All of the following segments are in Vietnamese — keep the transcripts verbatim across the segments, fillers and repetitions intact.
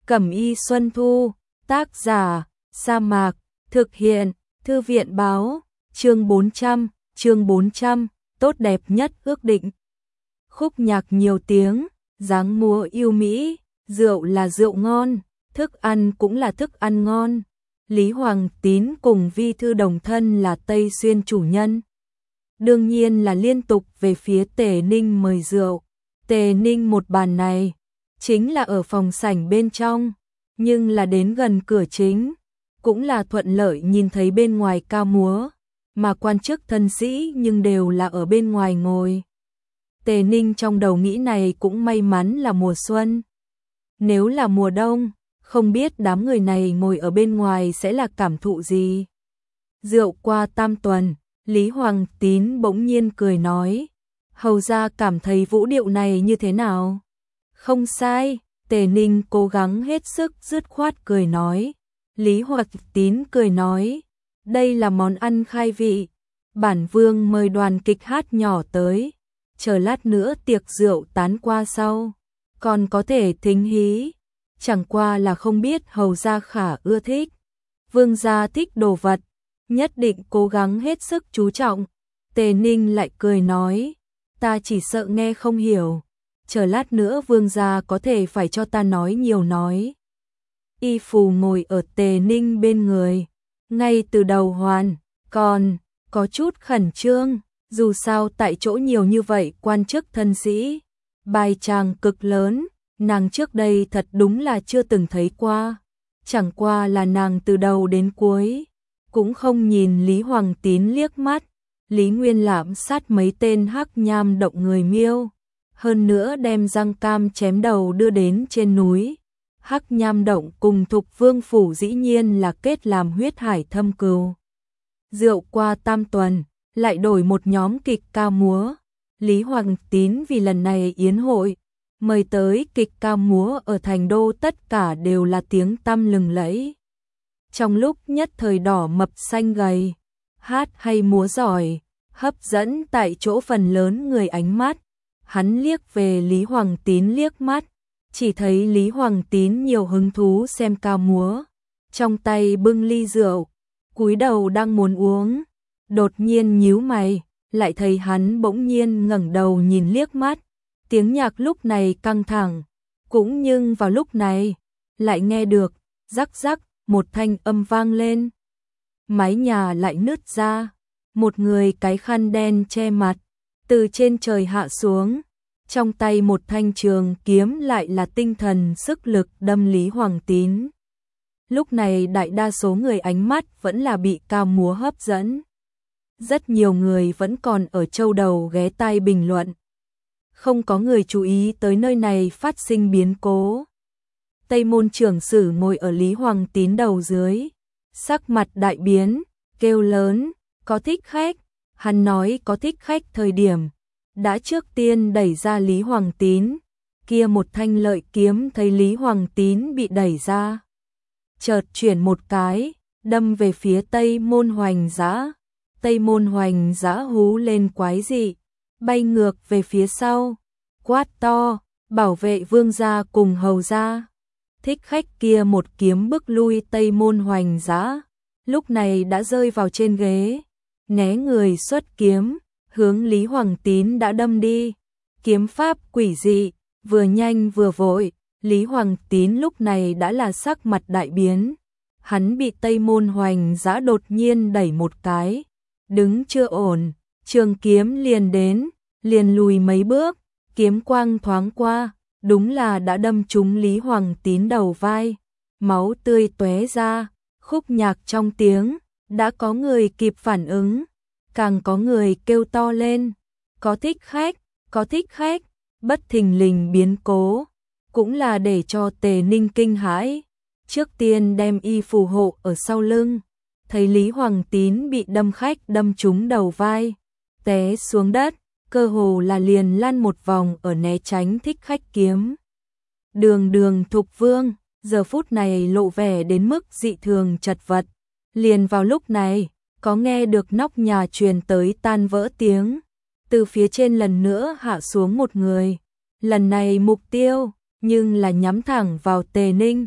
Cẩm y Xuân Thu, tác giả, Sa Mạc, thực hiện, Thư viện báo, chương bốn trăm, chương bốn trăm, tốt đẹp nhất ước định. Khúc nhạc nhiều tiếng, dáng múa yêu mỹ, rượu là rượu ngon, thức ăn cũng là thức ăn ngon. Lý Hoàng Tín cùng Vi Thư đồng thân là Tây Xuyên chủ nhân. Đương nhiên là liên tục về phía Tề Ninh mời rượu. Tề Ninh một bàn này, chính là ở phòng sảnh bên trong, nhưng là đến gần cửa chính, cũng là thuận lợi nhìn thấy bên ngoài ca múa, mà quan chức thân sĩ nhưng đều là ở bên ngoài ngồi. Tề Ninh trong đầu nghĩ này cũng may mắn là mùa xuân. Nếu là mùa đông, không biết đám người này ngồi ở bên ngoài sẽ là cảm thụ gì. Rượu qua tam tuần, Lý Hoàng Tín bỗng nhiên cười nói, hầu ra cảm thấy vũ điệu này như thế nào? Không sai, Tề Ninh cố gắng hết sức dứt khoát cười nói. Lý Hoàng Tín cười nói, đây là món ăn khai vị, bản vương mời đoàn kịch hát nhỏ tới, chờ lát nữa tiệc rượu tán qua sau, còn có thể thính hí, chẳng qua là không biết hầu gia khả ưa thích. Vương gia thích đồ vật, nhất định cố gắng hết sức chú trọng. Tề Ninh lại cười nói, ta chỉ sợ nghe không hiểu, chờ lát nữa vương gia có thể phải cho ta nói nhiều nói. Y Phù ngồi ở Tề Ninh bên người, ngay từ đầu hoàn, còn có chút khẩn trương, dù sao tại chỗ nhiều như vậy quan chức thân sĩ, bài tràng cực lớn, nàng trước đây thật đúng là chưa từng thấy qua, chẳng qua là nàng từ đầu đến cuối, cũng không nhìn Lý Hoàng Tín liếc mắt. Lý Nguyên lạm sát mấy tên hắc nham động người miêu, hơn nữa đem răng cam chém đầu đưa đến trên núi. Hắc nham động cùng Thục Vương phủ dĩ nhiên là kết làm huyết hải thâm cừu. Rượu qua tam tuần, lại đổi một nhóm kịch ca múa. Lý Hoàng Tín vì lần này yến hội, mời tới kịch ca múa ở thành đô tất cả đều là tiếng tăm lừng lẫy. Trong lúc nhất thời đỏ mập xanh gầy, hát hay múa giỏi, hấp dẫn tại chỗ phần lớn người ánh mắt. Hắn liếc về Lý Hoàng Tín liếc mắt, chỉ thấy Lý Hoàng Tín nhiều hứng thú xem ca múa, trong tay bưng ly rượu, cúi đầu đang muốn uống, đột nhiên nhíu mày, lại thấy hắn bỗng nhiên ngẩng đầu nhìn liếc mắt, tiếng nhạc lúc này căng thẳng, cũng nhưng vào lúc này, lại nghe được, rắc rắc, một thanh âm vang lên. Mái nhà lại nứt ra, một người cái khăn đen che mặt, từ trên trời hạ xuống, trong tay một thanh trường kiếm lại là tinh thần sức lực đâm Lý Hoàng Tín. Lúc này đại đa số người ánh mắt vẫn là bị ca múa hấp dẫn. Rất nhiều người vẫn còn ở châu đầu ghé tai bình luận. Không có người chú ý tới nơi này phát sinh biến cố. Tây môn trưởng sử ngồi ở Lý Hoàng Tín đầu dưới, sắc mặt đại biến, kêu lớn, có thích khách. Hắn nói có thích khách thời điểm, đã trước tiên đẩy ra Lý Hoàng Tín, kia một thanh lợi kiếm thấy Lý Hoàng Tín bị đẩy ra, chợt chuyển một cái, đâm về phía Tây môn Hoành Dã. Tây môn Hoành Dã hú lên quái dị, bay ngược về phía sau, quát to, bảo vệ vương gia cùng hầu gia. Thích khách kia một kiếm bức lui Tây môn Hoành Dã, lúc này đã rơi vào trên ghế, né người xuất kiếm, hướng Lý Hoàng Tín đã đâm đi. Kiếm pháp quỷ dị, vừa nhanh vừa vội, Lý Hoàng Tín lúc này đã là sắc mặt đại biến. Hắn bị Tây môn Hoành Dã đột nhiên đẩy một cái, đứng chưa ổn, trường kiếm liền đến, liền lùi mấy bước, kiếm quang thoáng qua, đúng là đã đâm trúng Lý Hoàng Tín đầu vai, máu tươi tóe ra, khúc nhạc trong tiếng, đã có người kịp phản ứng, càng có người kêu to lên, có thích khách, có thích khách. Bất thình lình biến cố, cũng là để cho Tề Ninh kinh hãi, trước tiên đem y phù hộ ở sau lưng, thấy Lý Hoàng Tín bị đâm khách đâm trúng đầu vai, té xuống đất, cơ hồ là liền lăn một vòng ở né tránh thích khách kiếm. Đường Đường Thục Vương, giờ phút này lộ vẻ đến mức dị thường chật vật, liền vào lúc này, có nghe được nóc nhà truyền tới tan vỡ tiếng, từ phía trên lần nữa hạ xuống một người, lần này mục tiêu, nhưng là nhắm thẳng vào Tề Ninh,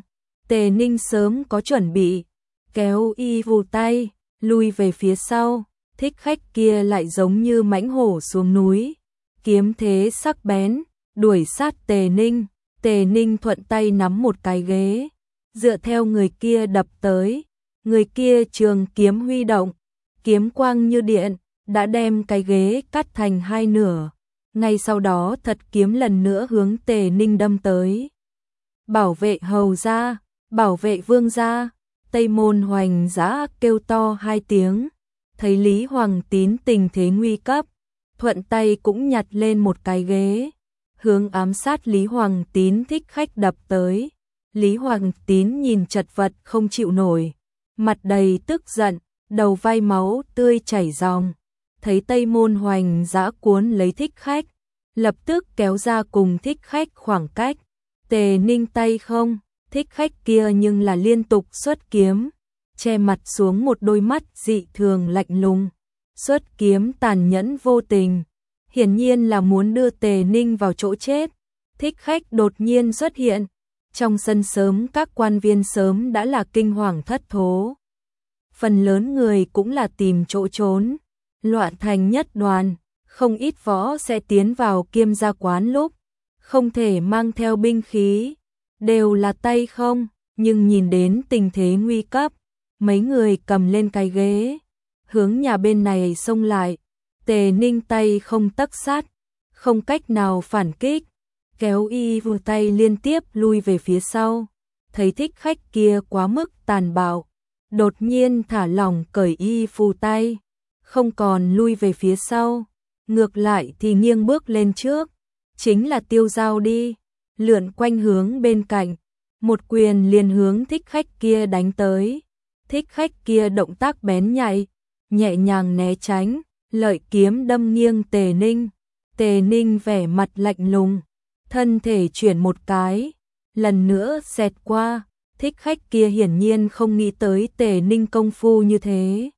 Tề Ninh sớm có chuẩn bị, kéo y phù tay, lui về phía sau, thích khách kia lại giống như mãnh hổ xuống núi, kiếm thế sắc bén, đuổi sát Tề Ninh. Tề Ninh thuận tay nắm một cái ghế, dựa theo người kia đập tới, người kia trường kiếm huy động, kiếm quang như điện, đã đem cái ghế cắt thành hai nửa. Ngay sau đó thật kiếm lần nữa hướng Tề Ninh đâm tới. Bảo vệ hầu gia, bảo vệ vương gia. Tây Môn Hoành Dã kêu to hai tiếng, thấy Lý Hoàng Tín tình thế nguy cấp, thuận tay cũng nhặt lên một cái ghế, hướng ám sát Lý Hoàng Tín thích khách đập tới. Lý Hoàng Tín nhìn chật vật không chịu nổi, mặt đầy tức giận, đầu vai máu tươi chảy ròng, thấy Tây Môn Hoành Dã cuốn lấy thích khách, lập tức kéo ra cùng thích khách khoảng cách. Tề Ninh tay không, thích khách kia nhưng là liên tục xuất kiếm, che mặt xuống một đôi mắt dị thường lạnh lùng, xuất kiếm tàn nhẫn vô tình, hiển nhiên là muốn đưa Tề Ninh vào chỗ chết. Thích khách đột nhiên xuất hiện, trong sân sớm các quan viên sớm đã là kinh hoàng thất thố. Phần lớn người cũng là tìm chỗ trốn, loạn thành nhất đoàn, không ít võ sẽ tiến vào Kiêm gia quán lúc không thể mang theo binh khí, đều là tay không, nhưng nhìn đến tình thế nguy cấp, mấy người cầm lên cái ghế, hướng nhà bên này xông lại. Tề Ninh tay không tấc sát, không cách nào phản kích, kéo y vừa tay liên tiếp lui về phía sau, thấy thích khách kia quá mức tàn bạo, đột nhiên thả lỏng cởi y phù tay, không còn lui về phía sau, ngược lại thì nghiêng bước lên trước, chính là tiêu dao đi, lượn quanh hướng bên cạnh, một quyền liền hướng thích khách kia đánh tới. Thích khách kia động tác bén nhạy, nhẹ nhàng né tránh, lợi kiếm đâm nghiêng Tề Ninh. Tề Ninh vẻ mặt lạnh lùng, thân thể chuyển một cái, lần nữa xẹt qua. Thích khách kia hiển nhiên không nghĩ tới Tề Ninh công phu như thế,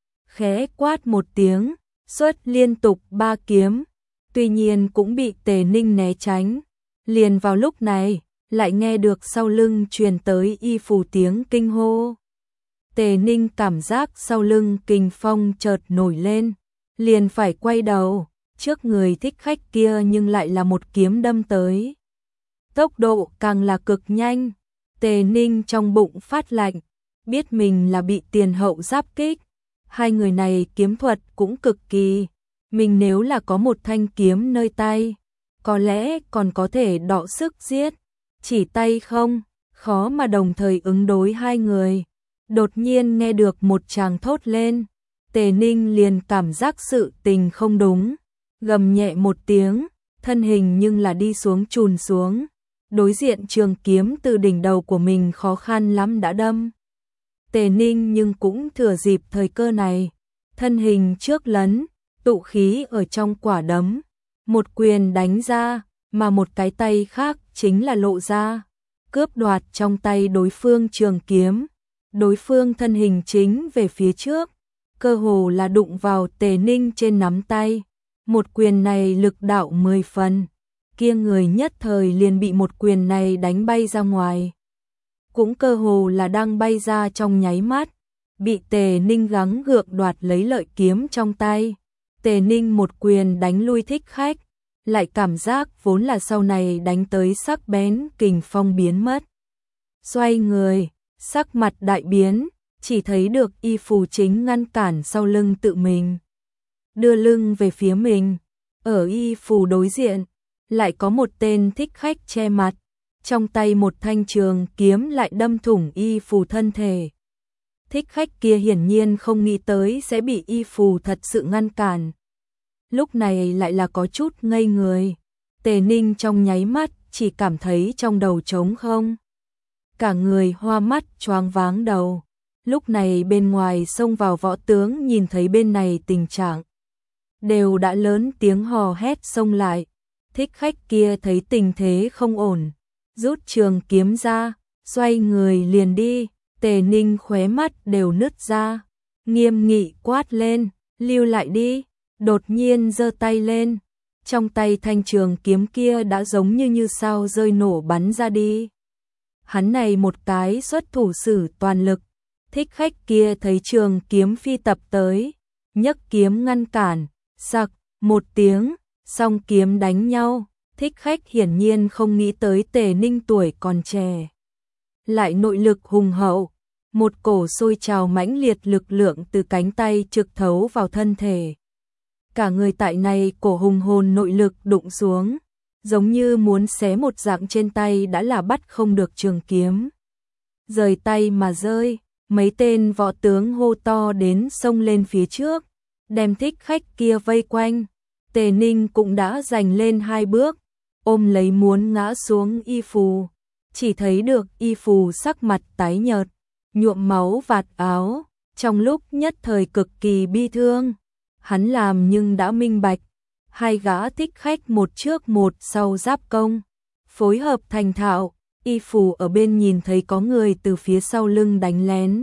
khẽ quát một tiếng, xuất liên tục ba kiếm, tuy nhiên cũng bị Tề Ninh né tránh. Liền vào lúc này, lại nghe được sau lưng truyền tới y phù tiếng kinh hô. Tề Ninh cảm giác sau lưng kình phong chợt nổi lên, liền phải quay đầu, trước người thích khách kia nhưng lại là một kiếm đâm tới. Tốc độ càng là cực nhanh, Tề Ninh trong bụng phát lạnh, biết mình là bị tiền hậu giáp kích. Hai người này kiếm thuật cũng cực kỳ, mình nếu là có một thanh kiếm nơi tay, có lẽ còn có thể đọ sức giết, chỉ tay không, khó mà đồng thời ứng đối hai người. Đột nhiên nghe được một tràng thốt lên, Tề Ninh liền cảm giác sự tình không đúng, gầm nhẹ một tiếng, thân hình nhưng là đi xuống chùn xuống, đối diện trường kiếm từ đỉnh đầu của mình khó khăn lắm đã đâm. Tề Ninh nhưng cũng thừa dịp thời cơ này, thân hình trước lấn, tụ khí ở trong quả đấm, một quyền đánh ra, mà một cái tay khác chính là lộ ra, cướp đoạt trong tay đối phương trường kiếm. Đối phương thân hình chính về phía trước, cơ hồ là đụng vào Tề Ninh trên nắm tay. Một quyền này lực đạo mười phần, kia người nhất thời liền bị một quyền này đánh bay ra ngoài. Cũng cơ hồ là đang bay ra trong nháy mắt, bị Tề Ninh gắng gượng đoạt lấy lợi kiếm trong tay. Tề Ninh một quyền đánh lui thích khách, lại cảm giác vốn là sau này đánh tới sắc bén kình phong biến mất. Xoay người, sắc mặt đại biến, chỉ thấy được y phù chính ngăn cản sau lưng tự mình, đưa lưng về phía mình. Ở y phù đối diện, lại có một tên thích khách che mặt, trong tay một thanh trường kiếm lại đâm thủng y phù thân thể. Thích khách kia hiển nhiên không nghĩ tới sẽ bị y phù thật sự ngăn cản. Lúc này lại là có chút ngây người. Tề Ninh trong nháy mắt chỉ cảm thấy trong đầu trống không, cả người hoa mắt choáng váng đầu. Lúc này bên ngoài xông vào võ tướng nhìn thấy bên này tình trạng, đều đã lớn tiếng hò hét xông lại. Thích khách kia thấy tình thế không ổn, rút trường kiếm ra, xoay người liền đi. Tề Ninh khóe mắt đều nứt ra, nghiêm nghị quát lên, lưu lại đi. Đột nhiên giơ tay lên, trong tay thanh trường kiếm kia đã giống như như sao rơi nổ bắn ra đi. hắn này một cái xuất thủ sử toàn lực. Thích khách kia thấy trường kiếm phi tập tới, nhấc kiếm ngăn cản, sặc, một tiếng, song kiếm đánh nhau. Thích khách hiển nhiên không nghĩ tới Tề Ninh tuổi còn trẻ, lại nội lực hùng hậu, một cổ sôi trào mãnh liệt lực lượng từ cánh tay trực thấu vào thân thể. Cả người tại này cổ hùng hồn nội lực đụng xuống, giống như muốn xé một dạng trên tay đã là bắt không được trường kiếm. Rời tay mà rơi, mấy tên võ tướng hô to đến xông lên phía trước, đem thích khách kia vây quanh. Tề Ninh cũng đã giành lên hai bước, ôm lấy muốn ngã xuống Y Phù, chỉ thấy được Y Phù sắc mặt tái nhợt, nhuộm máu vạt áo, trong lúc nhất thời cực kỳ bi thương. Hắn làm nhưng đã minh bạch, hai gã thích khách một trước một sau giáp công, phối hợp thành thạo. Y Phù ở bên nhìn thấy có người từ phía sau lưng đánh lén,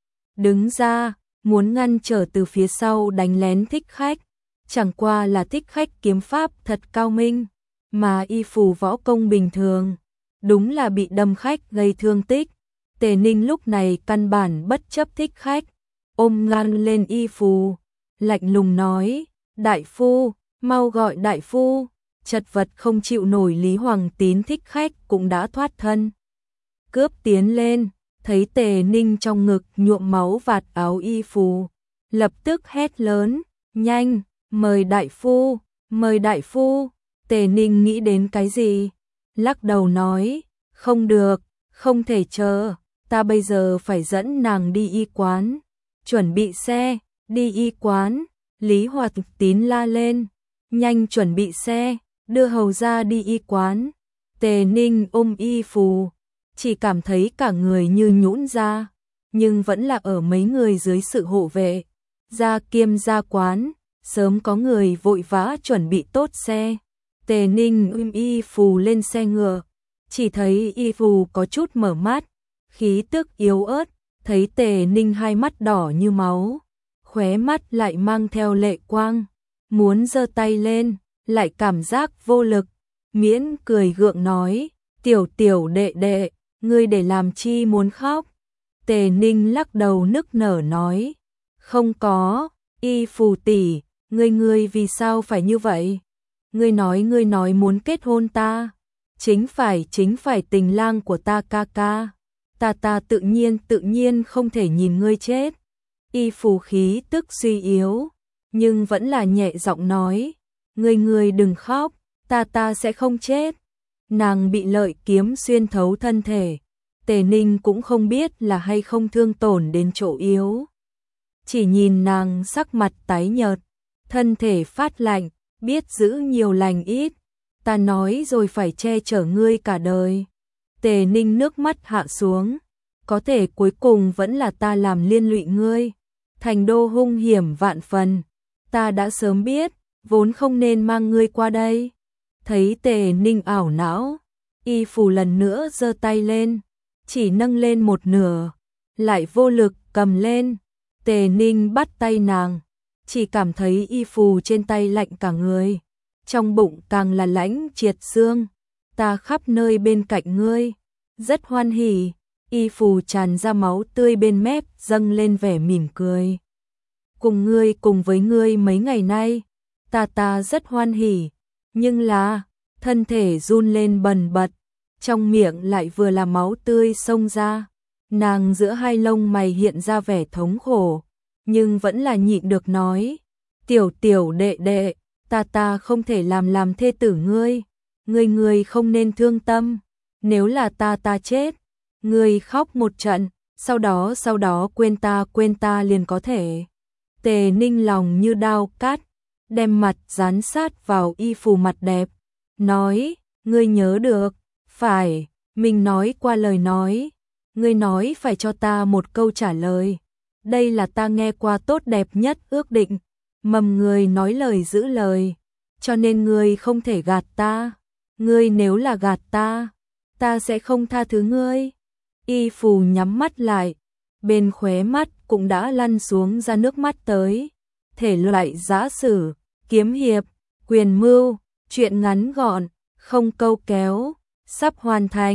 đứng ra, muốn ngăn trở từ phía sau đánh lén thích khách. Chẳng qua là thích khách kiếm pháp thật cao minh, mà Y Phù võ công bình thường, đúng là bị đâm khách gây thương tích. Tề Ninh lúc này căn bản bất chấp thích khách, ôm ngăn lên Y Phù, lạnh lùng nói, đại phu, mau gọi đại phu. Chật vật không chịu nổi Lý Hoàng Tín thích khách cũng đã thoát thân, cướp tiến lên, thấy Tề Ninh trong ngực nhuộm máu vạt áo Y Phù, lập tức hét lớn, nhanh, mời đại phu, mời đại phu. Tề Ninh nghĩ đến cái gì, lắc đầu nói, không được, không thể chờ, ta bây giờ phải dẫn nàng đi y quán, chuẩn bị xe, đi y quán. Lý Hoàng Tín la lên, nhanh chuẩn bị xe, đưa hầu ra đi y quán. Tề Ninh ôm Y Phù, chỉ cảm thấy cả người như nhũn ra, nhưng vẫn là ở mấy người dưới sự hộ vệ, ra kiêm ra quán, sớm có người vội vã chuẩn bị tốt xe. Tề Ninh ôm Y Phù lên xe ngựa, chỉ thấy Y Phù có chút mở mắt, khí tức yếu ớt, thấy Tề Ninh hai mắt đỏ như máu, khóe mắt lại mang theo lệ quang, muốn giơ tay lên, lại cảm giác vô lực, miễn cười gượng nói, tiểu tiểu đệ đệ, ngươi để làm chi muốn khóc. Tề Ninh lắc đầu nức nở nói, không có, Y Phù tỷ, ngươi ngươi vì sao phải như vậy? Ngươi nói ngươi nói muốn kết hôn ta, chính phải chính phải tình lang của ta ca ca, ta ta tự nhiên tự nhiên không thể nhìn ngươi chết. Y Phù khí tức suy yếu, nhưng vẫn là nhẹ giọng nói, ngươi ngươi đừng khóc, ta ta sẽ không chết. Nàng bị lợi kiếm xuyên thấu thân thể, Tề Ninh cũng không biết là hay không thương tổn đến chỗ yếu, chỉ nhìn nàng sắc mặt tái nhợt, thân thể phát lạnh, biết giữ nhiều lành ít, ta nói rồi phải che chở ngươi cả đời. Tề Ninh nước mắt hạ xuống, có thể cuối cùng vẫn là ta làm liên lụy ngươi, thành đô hung hiểm vạn phần, ta đã sớm biết, vốn không nên mang ngươi qua đây. Thấy Tề Ninh ảo não, Y Phù lần nữa giơ tay lên, chỉ nâng lên một nửa, lại vô lực cầm lên. Tề Ninh bắt tay nàng, chỉ cảm thấy Y Phù trên tay lạnh cả người, trong bụng càng là lãnh triệt xương. Ta khắp nơi bên cạnh ngươi, rất hoan hỉ. Y Phù tràn ra máu tươi bên mép, dâng lên vẻ mỉm cười. Cùng ngươi cùng với ngươi mấy ngày nay, ta ta rất hoan hỉ, nhưng là, thân thể run lên bần bật, trong miệng lại vừa là máu tươi xông ra. Nàng giữa hai lông mày hiện ra vẻ thống khổ, nhưng vẫn là nhịn được nói, tiểu tiểu đệ đệ, ta ta không thể làm làm thê tử ngươi, ngươi ngươi không nên thương tâm, nếu là ta ta chết, ngươi khóc một trận, sau đó sau đó quên ta quên ta liền có thể. Tề Ninh lòng như đao cắt, đem mặt dán sát vào Y Phù mặt đẹp, nói, ngươi nhớ được, phải, mình nói qua lời nói, ngươi nói phải cho ta một câu trả lời, đây là ta nghe qua tốt đẹp nhất ước định, mầm người nói lời giữ lời, cho nên ngươi không thể gạt ta, ngươi nếu là gạt ta, ta sẽ không tha thứ ngươi. Y Phù nhắm mắt lại, bên khóe mắt cũng đã lăn xuống ra nước mắt tới. Thể loại giã sử, kiếm hiệp, quyền mưu, truyện ngắn gọn, không câu kéo, sắp hoàn thành.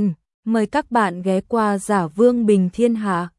Mời các bạn ghé qua Giả Vương Bình Thiên Hạ.